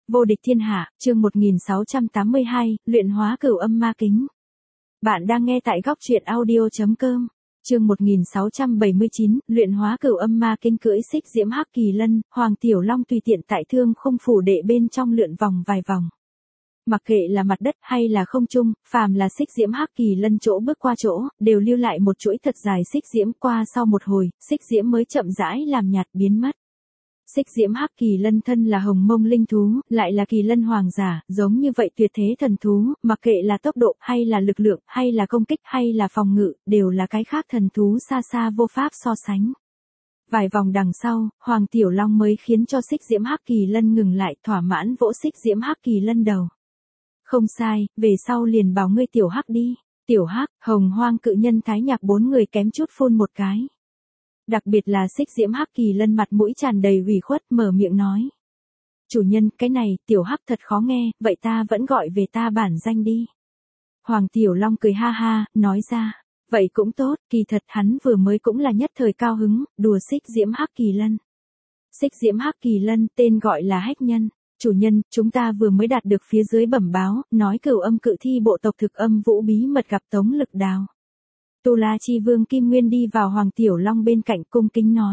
Vô địch thiên hạ, chương 1682, luyện hóa cửu âm ma kính. Bạn đang nghe tại góc truyện audio.com. Chương 1679, luyện hóa cửu âm ma kính. Cưỡi xích diễm hắc kỳ lân, Hoàng Tiểu Long tùy tiện tại Thương Khung phủ đệ bên trong lượn vòng vài vòng. Mặc kệ là mặt đất hay là không trung, phàm là xích diễm hắc kỳ lân chỗ bước qua chỗ, đều lưu lại một chuỗi thật dài xích diễm. Qua sau một hồi, xích diễm mới chậm rãi làm nhạt biến mất. Xích diễm hắc kỳ lân thân là hồng mông linh thú, lại là kỳ lân hoàng giả, giống như vậy tuyệt thế thần thú, mặc kệ là tốc độ, hay là lực lượng, hay là công kích, hay là phòng ngự, đều là cái khác thần thú xa xa vô pháp so sánh. Vài vòng đằng sau, Hoàng Tiểu Long mới khiến cho xích diễm hắc kỳ lân ngừng lại, thỏa mãn vỗ xích diễm hắc kỳ lân đầu. Không sai, về sau liền bảo ngươi tiểu hắc đi. Tiểu hắc, Hồng Hoang cự nhân Thái Nhạc bốn người kém chút phun một cái. Đặc biệt là xích diễm hắc kỳ lân mặt mũi tràn đầy ủy khuất, mở miệng nói. Chủ nhân, cái này, tiểu hắc thật khó nghe, vậy ta vẫn gọi về ta bản danh đi. Hoàng Tiểu Long cười ha ha, nói ra. Vậy cũng tốt, kỳ thật hắn vừa mới cũng là nhất thời cao hứng, đùa xích diễm hắc kỳ lân. Xích diễm hắc kỳ lân, tên gọi là Hách Nhân. Chủ nhân, chúng ta vừa mới đạt được phía dưới bẩm báo, nói cửu âm cự thi bộ tộc Thực Âm Vũ bí mật gặp Tống Lực Đào. Tu La Chi Vương Kim Nguyên đi vào Hoàng Tiểu Long bên cạnh cung kính nói.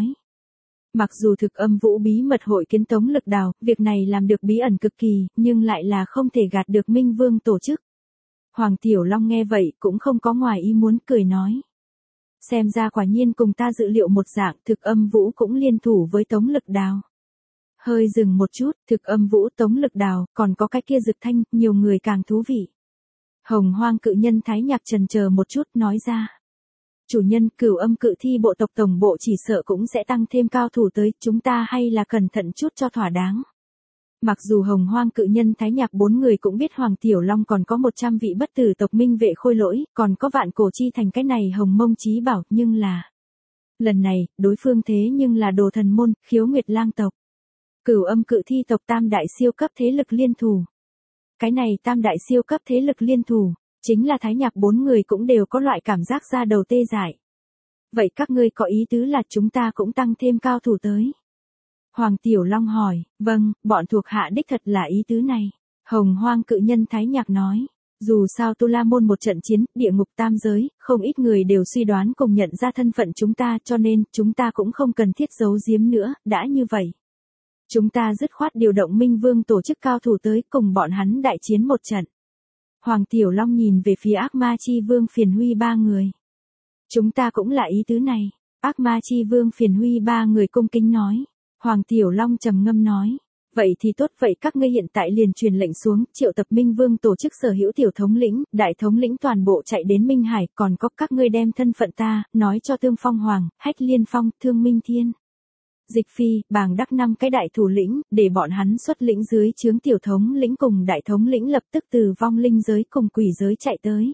Mặc dù Thực Âm Vũ bí mật hội kiến Tống Lực Đào, việc này làm được bí ẩn cực kỳ, nhưng lại là không thể gạt được Minh Vương tổ chức. Hoàng Tiểu Long nghe vậy cũng không có ngoài ý muốn, cười nói. Xem ra quả nhiên cùng ta dự liệu một dạng, Thực Âm Vũ cũng liên thủ với Tống Lực Đào. Hơi dừng một chút, Thực Âm Vũ, Tống Lực Đào, còn có cái kia Dực Thanh, nhiều người càng thú vị. Hồng Hoang cự nhân Thái Nhạc chần chờ một chút, nói ra. Chủ nhân, cửu âm cự thi bộ tộc tổng bộ chỉ sợ cũng sẽ tăng thêm cao thủ tới, chúng ta hay là cẩn thận chút cho thỏa đáng. Mặc dù Hồng Hoang cự nhân Thái Nhạc bốn người cũng biết Hoàng Tiểu Long còn có 100 vị bất tử tộc minh vệ khôi lỗi, còn có vạn cổ chi thành cái này hồng mông chí bảo, nhưng là. Lần này, đối phương thế nhưng là Đồ Thần môn, Khiếu Nguyệt lang tộc. Cửu âm cự thi tộc tam đại siêu cấp thế lực liên thủ. Cái này tam đại siêu cấp thế lực liên thủ, chính là Thái Nhạc bốn người cũng đều có loại cảm giác da đầu tê dại. Vậy các ngươi có ý tứ là chúng ta cũng tăng thêm cao thủ tới? Hoàng Tiểu Long hỏi. Vâng, bọn thuộc hạ đích thật là ý tứ này. Hồng Hoang cự nhân Thái Nhạc nói. Dù sao Tu La môn một trận chiến, địa ngục tam giới, không ít người đều suy đoán cùng nhận ra thân phận chúng ta, cho nên chúng ta cũng không cần thiết giấu giếm nữa. Đã như vậy, chúng ta dứt khoát điều động Minh Vương tổ chức cao thủ tới cùng bọn hắn đại chiến một trận. Hoàng Tiểu Long nhìn về phía Ác Ma Chi Vương Phiền Huy ba người. Chúng ta cũng là ý tứ này. Ác Ma Chi Vương Phiền Huy ba người cung kính nói. Hoàng Tiểu Long trầm ngâm nói. Vậy thì tốt, vậy các ngươi hiện tại liền truyền lệnh xuống, triệu tập Minh Vương tổ chức sở hữu tiểu thống lĩnh, đại thống lĩnh toàn bộ chạy đến Minh Hải, còn có các ngươi đem thân phận ta, nói cho Tương Phong Hoàng, Hách Liên Phong, Thương Minh Thiên. Dịch Phi, Bàng Đắc năm cái đại thủ lĩnh, để bọn hắn xuất lĩnh dưới chướng tiểu thống lĩnh cùng đại thống lĩnh lập tức từ vong linh giới cùng quỷ giới chạy tới.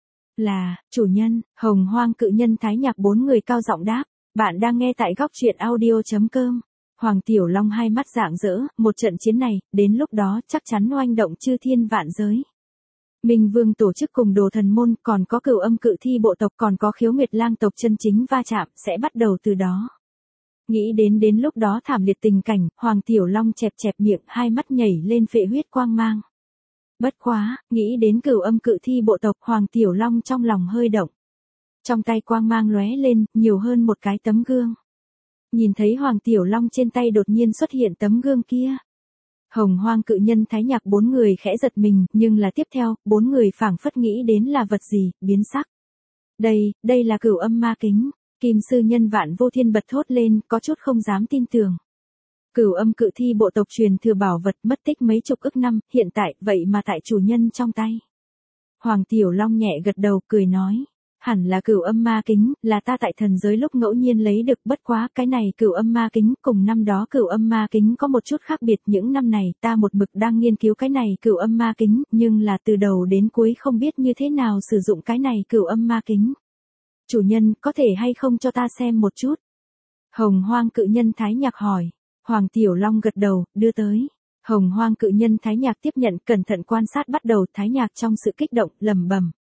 Là, chủ nhân, Hồng Hoang cự nhân Thái Nhạc bốn người cao giọng đáp, bạn đang nghe tại góc truyện audio.com. Hoàng Tiểu Long hai mắt rạng rỡ, một trận chiến này, đến lúc đó chắc chắn oanh động chư thiên vạn giới. Minh Vương tổ chức cùng Đồ Thần môn, còn có cửu âm cự thi bộ tộc, còn có Khiếu Nguyệt lang tộc chân chính va chạm, sẽ bắt đầu từ đó. Nghĩ đến lúc đó thảm liệt tình cảnh, Hoàng Tiểu Long chẹp chẹp miệng, hai mắt nhảy lên phệ huyết quang mang. Bất quá, nghĩ đến cửu âm cự thi bộ tộc, Hoàng Tiểu Long trong lòng hơi động. Trong tay quang mang lóe lên, nhiều hơn một cái tấm gương. Nhìn thấy Hoàng Tiểu Long trên tay đột nhiên xuất hiện tấm gương kia. Hồng Hoang cự nhân Thái Nhạc bốn người khẽ giật mình, nhưng là tiếp theo, bốn người phảng phất nghĩ đến là vật gì, biến sắc. Đây là cửu âm ma kính. Kim sư nhân Vạn Vô Thiên bật thốt lên, có chút không dám tin tưởng. Cửu âm cự thi bộ tộc truyền thừa bảo vật mất tích mấy chục ức năm, hiện tại, vậy mà tại chủ nhân trong tay. Hoàng Tiểu Long nhẹ gật đầu, cười nói. Hẳn là cửu âm ma kính, là ta tại thần giới lúc ngẫu nhiên lấy được, bất quá cái này cửu âm ma kính cùng năm đó cửu âm ma kính có một chút khác biệt. Những năm này ta một mực đang nghiên cứu cái này cửu âm ma kính, nhưng là từ đầu đến cuối không biết như thế nào sử dụng cái này cửu âm ma kính. Chủ nhân, có thể hay không cho ta xem một chút? Hồng Hoang cự nhân Thái Nhạc hỏi. Hoàng Tiểu Long gật đầu, đưa tới. Hồng Hoang cự nhân Thái Nhạc tiếp nhận, cẩn thận quan sát, bắt đầu Thái Nhạc trong sự kích động, lẩm bẩm.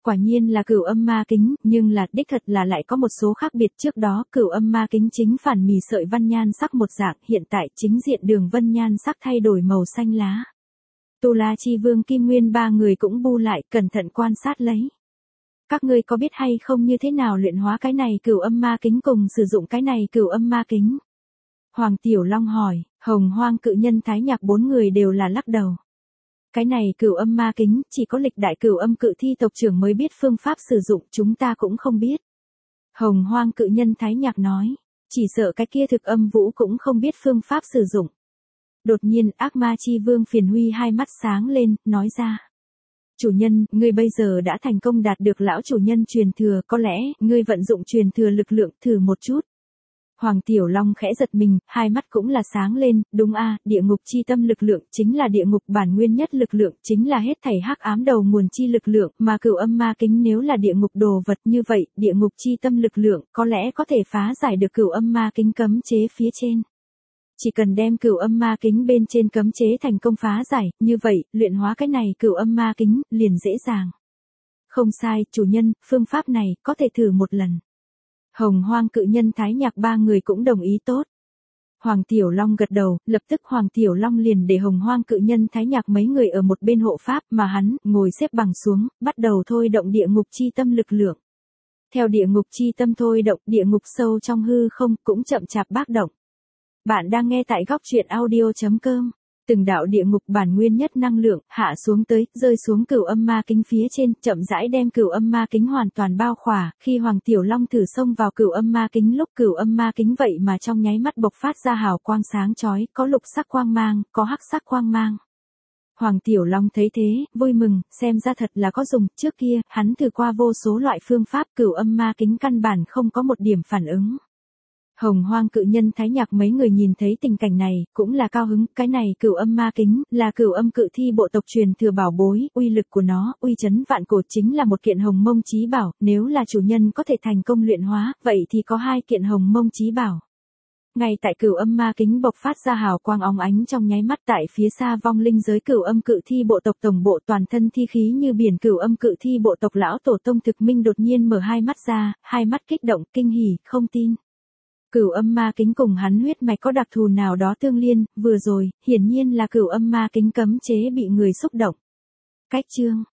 Quả nhiên là cửu âm ma kính, nhưng là đích thật là lại có một số khác biệt. Trước đó cửu âm ma kính chính phản mì sợi văn nhan sắc một dạng, hiện tại chính diện đường vân nhan sắc thay đổi màu xanh lá. Tu La Chi Vương Kim Nguyên ba người cũng bu lại, cẩn thận quan sát lấy. Các ngươi có biết hay không như thế nào luyện hóa cái này cửu âm ma kính cùng sử dụng cái này cửu âm ma kính? Hoàng Tiểu Long hỏi. Hồng Hoang Cự Nhân Thái Nhạc bốn người đều là lắc đầu. Cái này cửu âm ma kính, chỉ có lịch đại cửu âm cự thi tộc trưởng mới biết phương pháp sử dụng, chúng ta cũng không biết. Hồng Hoang Cự Nhân Thái Nhạc nói, chỉ sợ cái kia thực âm vũ cũng không biết phương pháp sử dụng. Đột nhiên ác ma chi vương Phiền Huy hai mắt sáng lên, nói ra. Chủ nhân, ngươi bây giờ đã thành công đạt được lão chủ nhân truyền thừa, có lẽ, ngươi vận dụng truyền thừa lực lượng thử một chút. Hoàng Tiểu Long khẽ giật mình, hai mắt cũng là sáng lên, đúng a, địa ngục chi tâm lực lượng chính là địa ngục bản nguyên nhất lực lượng, chính là hết thảy hắc ám đầu nguồn chi lực lượng, mà cửu âm ma kính nếu là địa ngục đồ vật như vậy, địa ngục chi tâm lực lượng có lẽ có thể phá giải được cửu âm ma kính cấm chế phía trên. Chỉ cần đem cửu âm ma kính bên trên cấm chế thành công phá giải, như vậy, luyện hóa cái này cửu âm ma kính, liền dễ dàng. Không sai, chủ nhân, phương pháp này, có thể thử một lần. Hồng Hoang Cự Nhân Thái Nhạc ba người cũng đồng ý tốt. Hoàng Tiểu Long gật đầu, lập tức Hoàng Tiểu Long liền để Hồng Hoang Cự Nhân Thái Nhạc mấy người ở một bên hộ pháp mà hắn, ngồi xếp bằng xuống, bắt đầu thôi động địa ngục chi tâm lực lượng. Theo địa ngục chi tâm thôi động, địa ngục sâu trong hư không, cũng chậm chạp bác động. Bạn đang nghe tại góc truyện audio.com. Từng đạo địa ngục bản nguyên nhất năng lượng, hạ xuống tới, rơi xuống cửu âm ma kính phía trên, chậm rãi đem cửu âm ma kính hoàn toàn bao khỏa, khi Hoàng Tiểu Long thử xông vào cửu âm ma kính lúc cửu âm ma kính vậy mà trong nháy mắt bộc phát ra hào quang sáng chói, có lục sắc quang mang, có hắc sắc quang mang. Hoàng Tiểu Long thấy thế, vui mừng, xem ra thật là có dùng, trước kia, hắn thử qua vô số loại phương pháp cửu âm ma kính căn bản không có một điểm phản ứng. Hồng Hoang Cự Nhân Thái Nhạc mấy người nhìn thấy tình cảnh này, cũng là cao hứng, cái này cửu âm ma kính, là cửu âm cự thi bộ tộc truyền thừa bảo bối, uy lực của nó, uy chấn vạn cổ chính là một kiện hồng mông chí bảo, nếu là chủ nhân có thể thành công luyện hóa, vậy thì có hai kiện hồng mông chí bảo. Ngay tại cửu âm ma kính bộc phát ra hào quang óng ánh trong nháy mắt tại phía xa vong linh giới cửu âm cự thi bộ tộc tổng bộ toàn thân thi khí như biển cửu âm cự thi bộ tộc lão tổ tông Thực Minh đột nhiên mở hai mắt ra, hai mắt kích động, kinh hỉ, không tin. Cửu âm ma kính cùng hắn huyết mạch có đặc thù nào đó tương liên, vừa rồi, hiển nhiên là cửu âm ma kính cấm chế bị người xúc động. Cách chương